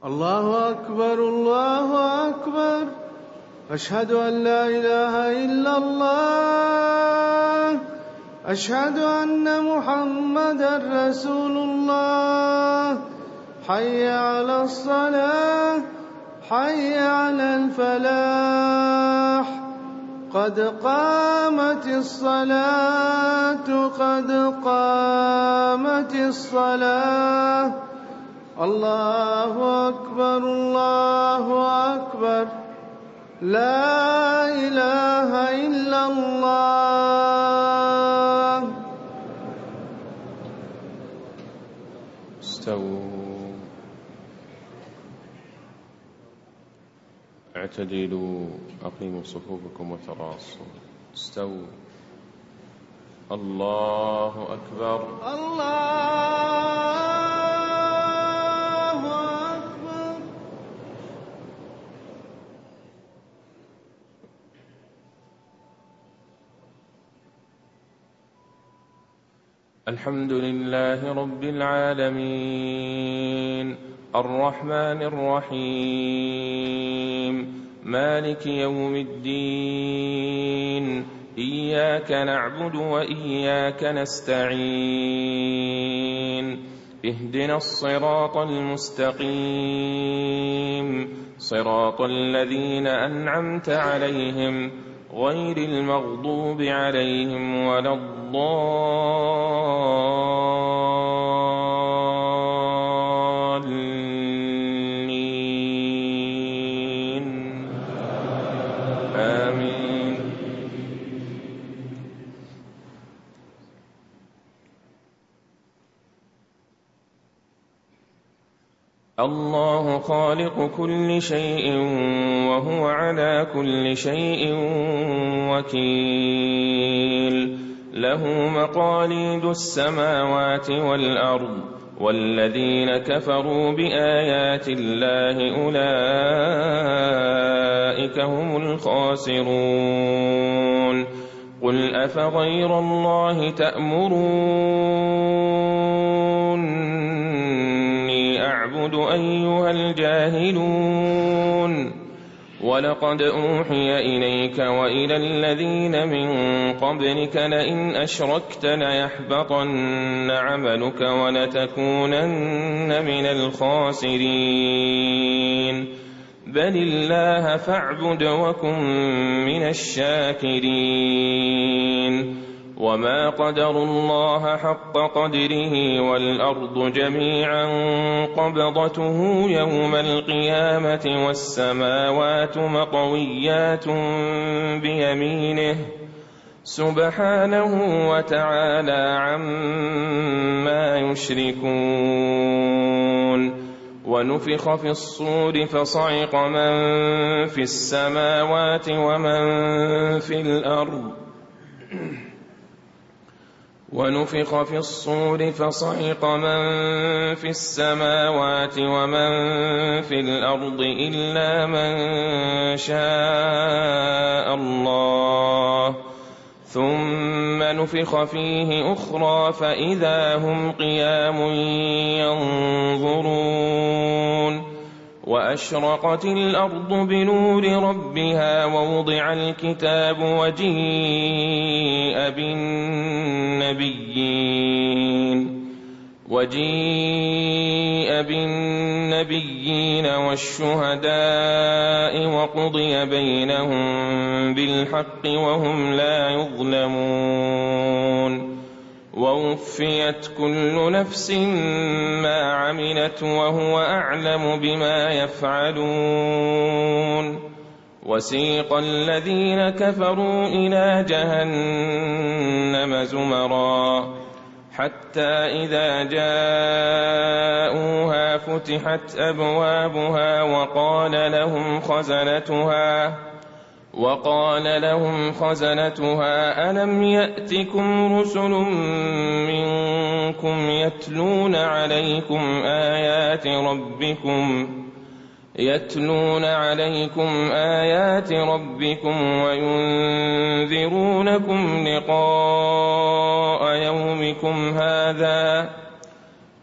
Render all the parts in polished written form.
الله أكبر الله أكبر. أشهد أن لا إله إلا الله. أشهد أن محمدا رسول الله. حي على الصلاة حي على الفلاح. قد قامت الصلاة قد قامت الصلاة. الله أكبر الله أكبر. لا إله إلا الله. استووا اعتدلوا أقيموا صفوفكم وتراصوا. استووا. الله أكبر الله. الحمد لله رب العالمين الرحمن الرحيم مالك يوم الدين إياك نعبد وإياك نستعين اهدنا الصراط المستقيم صراط الذين أنعمت عليهم غير المغضوب عليهم ولا الضالين آمين. الله خالق كل شيء وهو على كل شيء وكيل له مقاليد السماوات والأرض والذين كفروا بآيات الله أولئك هم الخاسرون. قل أفغير الله تأمروني أعبد أيها الجاهلون. ولقد أوحي إليك وإلى الذين من قبلك لئن أشركت ليحبطن عملك ولتكونن من الخاسرين. بل الله فاعبد وكن من الشاكرين. وما قدروا الله حق قدره والأرض جميعا قبضته يوم القيامة والسماوات مطويات بيمينه سبحانه وتعالى عما يشركون. ونفخ في الصور فصعق من في السماوات ومن في الأرض ونفخ في الصور فصعق من في السماوات ومن في الأرض إلا من شاء الله ثم نفخ فيه أخرى فإذا هم قيام ينظرون. وأشرقت الأرض بنور ربها ووضع الكتاب وجيء بالنبيين والشهداء وقضي بينهم بالحق وهم لا يظلمون. ووفيت كل نفس ما عملت وهو أعلم بما يفعلون. وسيق الذين كفروا إلى جهنم زمرا حتى إذا جاءوها فتحت أبوابها وقال لهم خزنتها ألم يأتكم رسل منكم يتلون عليكم آيات ربكم وينذرونكم لقاء يومكم هذا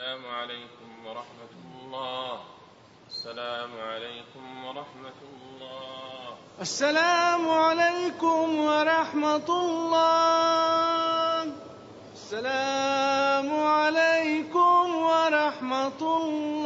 السلام عليكم ورحمة الله. السلام عليكم ورحمة الله. السلام عليكم ورحمة الله. السلام عليكم ورحمة الله.